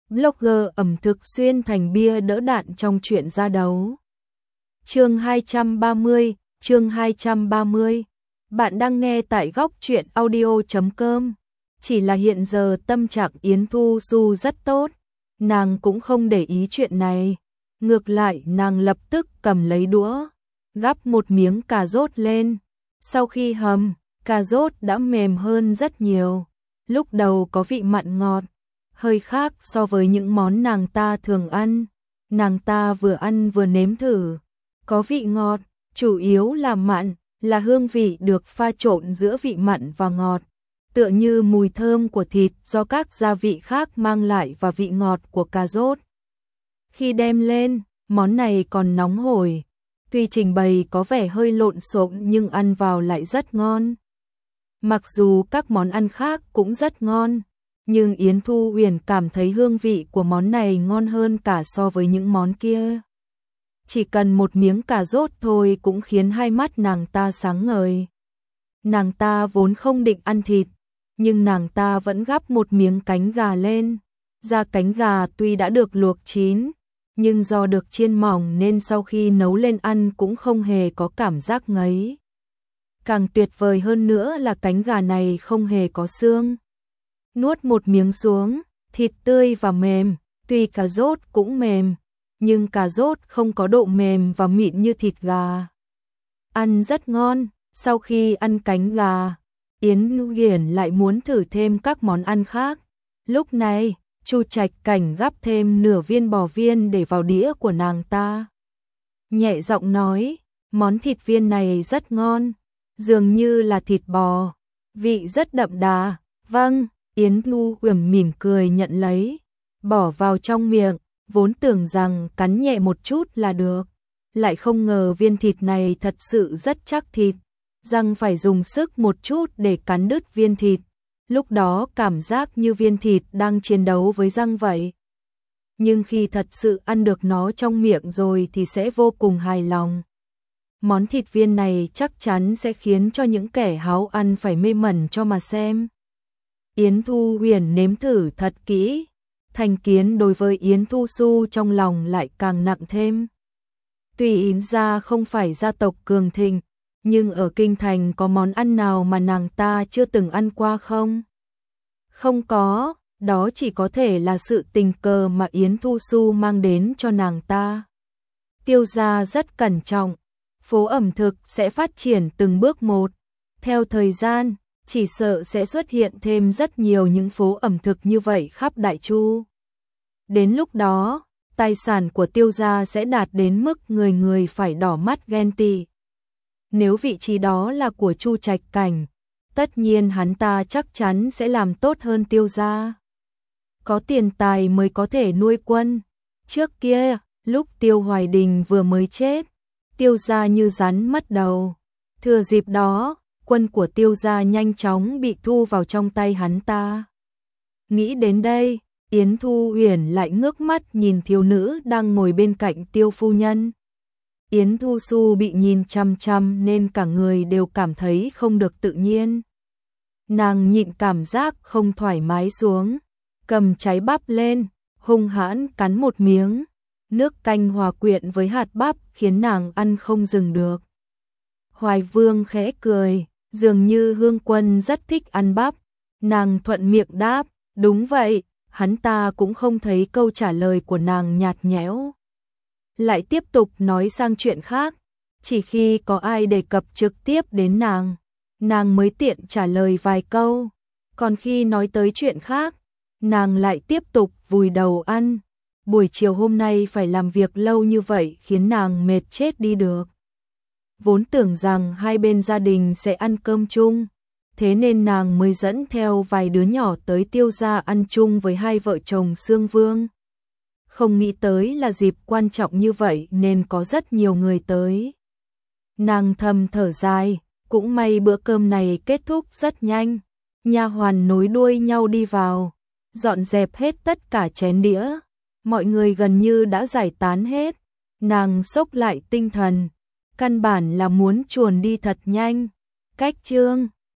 blogger ẩm thực xuyên thành bia đỡ đạn trong chuyện ra đấu. Chương 230. Bạn đang nghe tại góc truyện audio.com. Chỉ là hiện giờ tâm trạng Yến Thu Xu rất tốt, nàng cũng không để ý chuyện này. Ngược lại nàng lập tức cầm lấy đũa, gắp một miếng cà rốt lên. Sau khi hầm, cà rốt đã mềm hơn rất nhiều. Lúc đầu có vị mặn ngọt, hơi khác so với những món nàng ta thường ăn. Nàng ta vừa ăn vừa nếm thử. Có vị ngọt, chủ yếu là mặn, là hương vị được pha trộn giữa vị mặn và ngọt. Tựa như mùi thơm của thịt do các gia vị khác mang lại và vị ngọt của cà rốt. Khi đem lên, món này còn nóng hổi. Tuy trình bày có vẻ hơi lộn xộn nhưng ăn vào lại rất ngon. Mặc dù các món ăn khác cũng rất ngon, nhưng Yến Thu Huyền cảm thấy hương vị của món này ngon hơn cả so với những món kia. Chỉ cần một miếng cà rốt thôi cũng khiến hai mắt nàng ta sáng ngời. Nàng ta vốn không định ăn thịt, nhưng nàng ta vẫn gắp một miếng cánh gà lên. Da cánh gà tuy đã được luộc chín, nhưng do được chiên mỏng nên sau khi nấu lên ăn cũng không hề có cảm giác ngấy. Càng tuyệt vời hơn nữa là cánh gà này không hề có xương. Nuốt một miếng xuống, thịt tươi và mềm, tuy cà rốt cũng mềm, nhưng cà rốt không có độ mềm và mịn như thịt gà. Ăn rất ngon. Sau khi ăn cánh gà, Yến Huyền lại muốn thử thêm các món ăn khác. Lúc này, Chu Trạch Cảnh gắp thêm nửa viên bò viên để vào đĩa của nàng ta. Nhẹ giọng nói, món thịt viên này rất ngon, dường như là thịt bò, vị rất đậm đà. Vâng, Yến Huyền mỉm cười nhận lấy, bỏ vào trong miệng, vốn tưởng rằng cắn nhẹ một chút là được. Lại không ngờ viên thịt này thật sự rất chắc thịt, răng phải dùng sức một chút để cắn đứt viên thịt. Lúc đó cảm giác như viên thịt đang chiến đấu với răng vậy. Nhưng khi thật sự ăn được nó trong miệng rồi thì sẽ vô cùng hài lòng. Món thịt viên này chắc chắn sẽ khiến cho những kẻ háo ăn phải mê mẩn cho mà xem. Yến Thu Huyền nếm thử thật kỹ, thành kiến đối với Yến Thu Xu trong lòng lại càng nặng thêm. Tuy Yến gia không phải gia tộc cường thịnh, nhưng ở kinh thành có món ăn nào mà nàng ta chưa từng ăn qua không? Không có, đó chỉ có thể là sự tình cờ mà Yến Thu Xu mang đến cho nàng ta. Tiêu gia rất cẩn trọng, phố ẩm thực sẽ phát triển từng bước một. Theo thời gian, chỉ sợ sẽ xuất hiện thêm rất nhiều những phố ẩm thực như vậy khắp Đại Chu. Đến lúc đó, tài sản của Tiêu gia sẽ đạt đến mức người người phải đỏ mắt ghen tị. Nếu vị trí đó là của Chu Trạch Cảnh, tất nhiên hắn ta chắc chắn sẽ làm tốt hơn Tiêu gia. Có tiền tài mới có thể nuôi quân. Trước kia, lúc Tiêu Hoài Đình vừa mới chết, Tiêu gia như rắn mất đầu. Thừa dịp đó, quân của Tiêu gia nhanh chóng bị thu vào trong tay hắn ta. Nghĩ đến đây, Yến Thu Huyền lại ngước mắt nhìn thiếu nữ đang ngồi bên cạnh Tiêu phu nhân. Yến Thu Xu bị nhìn chăm chăm nên cả người đều cảm thấy không được tự nhiên. Nàng nhịn cảm giác không thoải mái xuống, cầm trái bắp lên, hung hãn cắn một miếng. Nước canh hòa quyện với hạt bắp khiến nàng ăn không dừng được. Hoài Vương khẽ cười, dường như Hương Quân rất thích ăn bắp. Nàng thuận miệng đáp, đúng vậy. Hắn ta cũng không thấy câu trả lời của nàng nhạt nhẽo. Lại tiếp tục nói sang chuyện khác. Chỉ khi có ai đề cập trực tiếp đến nàng mới tiện trả lời vài câu. Còn khi nói tới chuyện khác, nàng lại tiếp tục vùi đầu ăn. Buổi chiều hôm nay phải làm việc lâu như vậy khiến nàng mệt chết đi được. Vốn tưởng rằng hai bên gia đình sẽ ăn cơm chung, thế nên nàng mới dẫn theo vài đứa nhỏ tới Tiêu gia ăn chung với hai vợ chồng Xương Vương. Không nghĩ tới là dịp quan trọng như vậy nên có rất nhiều người tới. Nàng thầm thở dài, cũng may bữa cơm này kết thúc rất nhanh. Nha hoàn nối đuôi nhau đi vào, dọn dẹp hết tất cả chén đĩa. Mọi người gần như đã giải tán hết. Nàng xốc lại tinh thần, căn bản là muốn chuồn đi thật nhanh. Cách chương